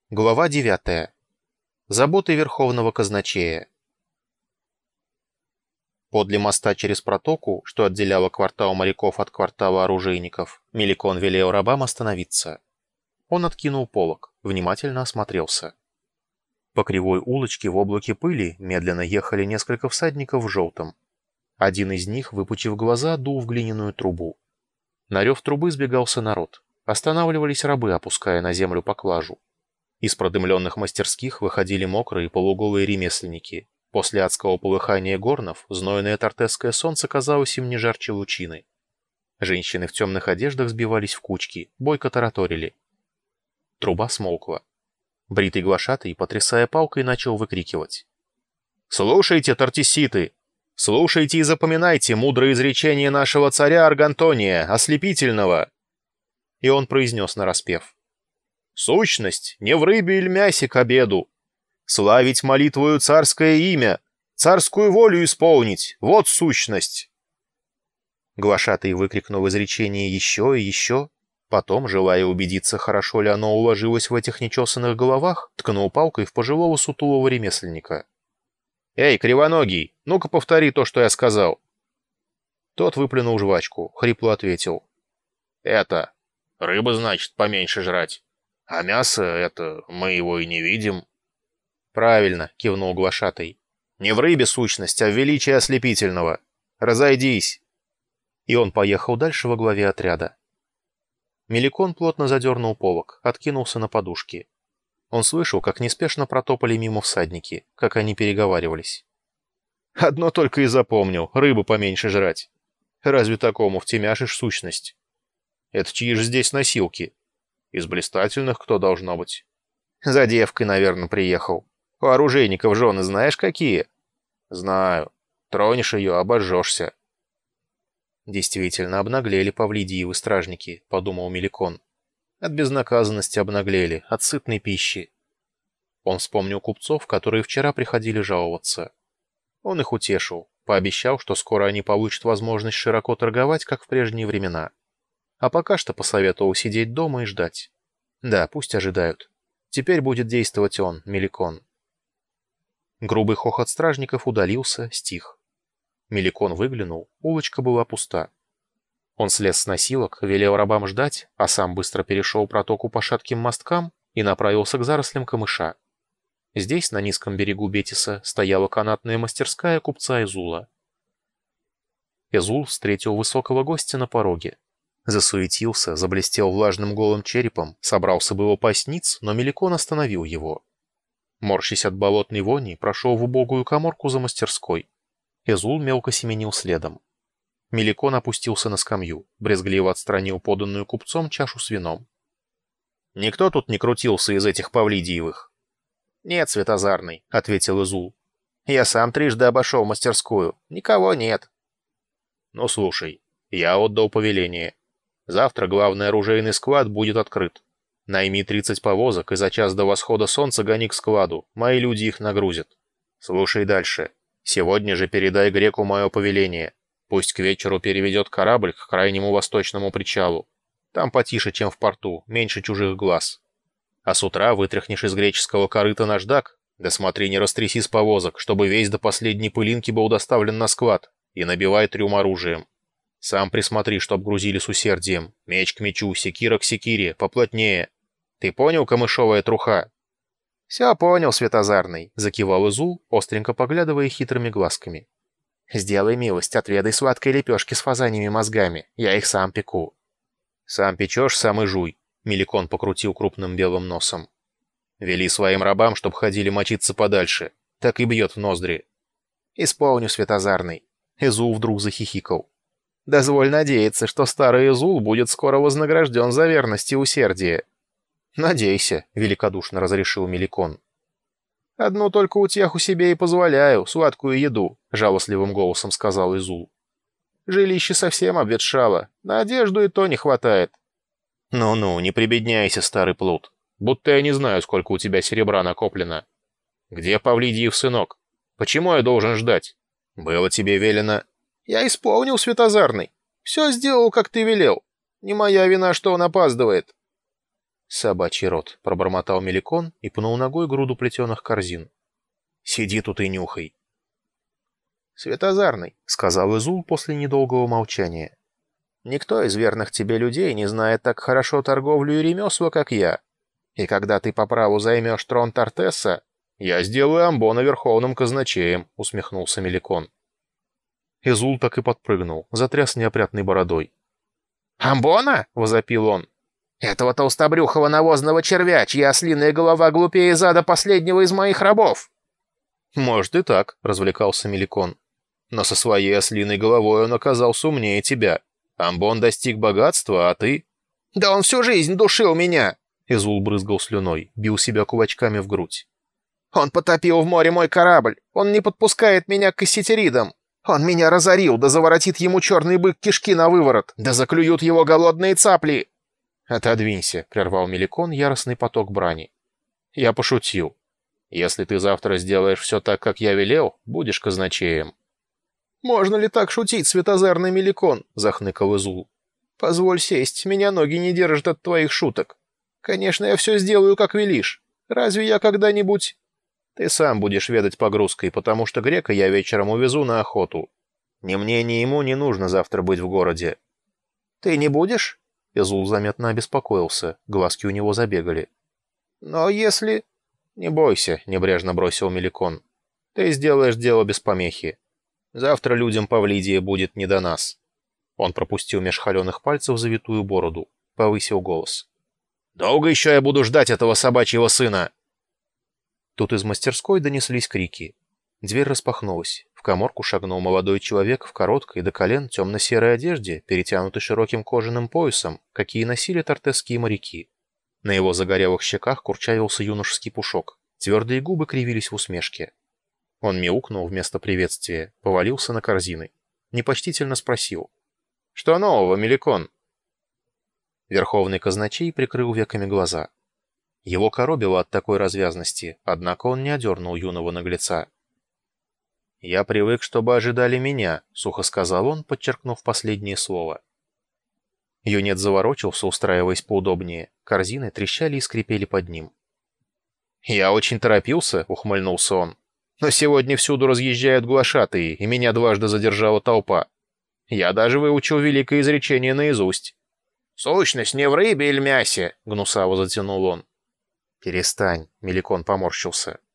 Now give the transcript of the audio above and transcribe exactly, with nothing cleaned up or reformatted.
Глава девятая. Заботы Верховного Казначея. Подле моста через протоку, что отделяло квартал моряков от квартала оружейников, Меликон велел рабам остановиться. Он откинул полог, внимательно осмотрелся. По кривой улочке в облаке пыли медленно ехали несколько всадников в желтом. Один из них, выпучив глаза, дул в глиняную трубу. На рев трубы сбегался народ. Останавливались рабы, опуская на землю поклажу. Из продымленных мастерских выходили мокрые полуголые ремесленники. После адского полыхания горнов знойное тартесское солнце казалось им не жарче лучины. Женщины в темных одеждах сбивались в кучки, бойко тараторили. Труба смолкла. Бритый глашатый, потрясая палкой, начал выкрикивать: «Слушайте, тартиситы! Слушайте и запоминайте мудрое изречение нашего царя Аргантония, ослепительного!» И он произнес нараспев: «Сущность не в рыбе или мясе к обеду. Славить молитвою царское имя, царскую волю исполнить — вот сущность!» Глашатый выкрикнул изречение еще и еще. Потом, желая убедиться, хорошо ли оно уложилось в этих нечесанных головах, ткнул палкой в пожилого сутулого ремесленника. «Эй, кривоногий, ну-ка повтори то, что я сказал!» Тот выплюнул жвачку, хрипло ответил: «Это... рыба, значит, поменьше жрать. А мясо, это, мы его и не видим». «Правильно», — кивнул глашатай. «Не в рыбе сущность, а в величии ослепительного. Разойдись!» И он поехал дальше во главе отряда. Меликон плотно задернул полог, откинулся на подушки. Он слышал, как неспешно протопали мимо всадники, как они переговаривались. «Одно только и запомнил — рыбу поменьше жрать. Разве такому втемяшишь сущность? Это чьи же здесь носилки? Из блистательных кто должно быть? За девкой, наверное, приехал. У оружейников жены знаешь какие?» «Знаю. Тронешь ее — обожжешься». «Действительно, обнаглели Павлидиевы стражники», — подумал Меликон. «От безнаказанности обнаглели, от сытной пищи». Он вспомнил купцов, которые вчера приходили жаловаться. Он их утешил, пообещал, что скоро они получат возможность широко торговать, как в прежние времена. А пока что посоветовал сидеть дома и ждать. Да, пусть ожидают. Теперь будет действовать он, Меликон. Грубый хохот стражников удалился, стих. Меликон выглянул, улочка была пуста. Он слез с носилок, велел рабам ждать, а сам быстро перешел протоку по шатким мосткам и направился к зарослям камыша. Здесь, на низком берегу Бетиса, стояла канатная мастерская купца Эзула. Эзул встретил высокого гостя на пороге. Засуетился, заблестел влажным голым черепом, собрался было пасть ниц, но Меликон остановил его. Морщась от болотной вони, прошел в убогую каморку за мастерской. Эзул мелко семенил следом. Меликон опустился на скамью, брезгливо отстранил поданную купцом чашу с вином. «Никто тут не крутился из этих Павлидиевых?» «Нет, Светозарный», — ответил Эзул. «Я сам трижды обошел мастерскую. Никого нет». «Ну, слушай, я отдал повеление. Завтра главный оружейный склад будет открыт. Найми тридцать повозок и за час до восхода солнца гони к складу. Мои люди их нагрузят. Слушай дальше. Сегодня же передай греку мое повеление. Пусть к вечеру переведет корабль к крайнему восточному причалу. Там потише, чем в порту, меньше чужих глаз. А с утра вытряхнешь из греческого корыта наждак. Да смотри, не растряси с повозок, чтобы весь до последней пылинки был доставлен на склад. И набивай трюм оружием. Сам присмотри, чтоб грузили с усердием. Меч к мечу, секира к секире, поплотнее. Ты понял, камышовая труха?» «Все понял, Светозарный», — закивал Эзул, остренько поглядывая хитрыми глазками. «Сделай милость, отведай сладкой лепешки с фазаньими мозгами. Я их сам пеку». «Сам печешь, сам и жуй», — Меликон покрутил крупным белым носом. «Вели своим рабам, чтоб ходили мочиться подальше. Так и бьет в ноздри». «Исполню, Светозарный». Эзул вдруг захихикал. «Дозволь надеяться, что старый Эзул будет скоро вознагражден за верность и усердие». «Надейся», — великодушно разрешил Меликон. «Одну только утеху себе и позволяю, сладкую еду», — жалостливым голосом сказал Эзул. «Жилище совсем обветшало, на одежду и то не хватает». «Ну-ну, не прибедняйся, старый плут, будто я не знаю, сколько у тебя серебра накоплено. Где Павлидиев сынок? Почему я должен ждать? Было тебе велено...» «Я исполнил, Светозарный. Все сделал, как ты велел. Не моя вина, что он опаздывает». «Собачий рот», — пробормотал Меликон и пнул ногой груду плетеных корзин. «Сиди тут и нюхай». «Светозарный», — сказал Изул после недолгого молчания. «Никто из верных тебе людей не знает так хорошо торговлю и ремесла, как я. И когда ты по праву займешь трон Тартесса, я сделаю Амбона верховным казначеем», — усмехнулся Меликон. Изул так и подпрыгнул, затряс неопрятной бородой. «Амбона?» — возопил он. «Этого толстобрюхого навозного червя, чья ослиная голова глупее зада последнего из моих рабов!» «Может и так», — развлекался Меликон. «Но со своей ослиной головой он оказался умнее тебя. Амбон достиг богатства, а ты...» «Да он всю жизнь душил меня!» Изул брызгал слюной, бил себя кулачками в грудь. «Он потопил в море мой корабль! Он не подпускает меня к кассетеридам! Он меня разорил, да заворотит ему черный бык кишки на выворот, да заклюют его голодные цапли!» «Отодвинься», — прервал Меликон яростный поток брани. «Я пошутил. Если ты завтра сделаешь все так, как я велел, будешь казначеем». «Можно ли так шутить, светозарный Меликон?» — захныкал Изул. «Позволь сесть, меня ноги не держат от твоих шуток. Конечно, я все сделаю, как велишь. Разве я когда-нибудь...» «Ты сам будешь ведать погрузкой, потому что грека я вечером увезу на охоту. Ни мне, ни ему не нужно завтра быть в городе». «Ты не будешь?» Изул заметно обеспокоился, глазки у него забегали. «Но если...» «Не бойся», — небрежно бросил Меликон. «Ты сделаешь дело без помехи. Завтра людям Павлидия будет не до нас». Он пропустил меж холеных пальцев завитую бороду, повысил голос. «Долго еще я буду ждать этого собачьего сына?» Тут из мастерской донеслись крики. Дверь распахнулась. В каморку шагнул молодой человек в короткой до колен темно-серой одежде, перетянутой широким кожаным поясом, какие носили тартесские моряки. На его загорелых щеках курчавился юношеский пушок, твердые губы кривились в усмешке. Он мяукнул вместо приветствия, повалился на корзины. Непочтительно спросил. «Что нового, Меликон?» Верховный казначей прикрыл веками глаза. Его коробило от такой развязности, однако он не одернул юного наглеца. «Я привык, чтобы ожидали меня», — сухо сказал он, подчеркнув последнее слово. Юнец заворочился, устраиваясь поудобнее. Корзины трещали и скрипели под ним. «Я очень торопился», — ухмыльнулся он. «Но сегодня всюду разъезжают глашатые, и меня дважды задержала толпа. Я даже выучил великое изречение наизусть». «Сущность не в рыбе или мясе», — гнусаво затянул он. «Перестань», — Меликон поморщился.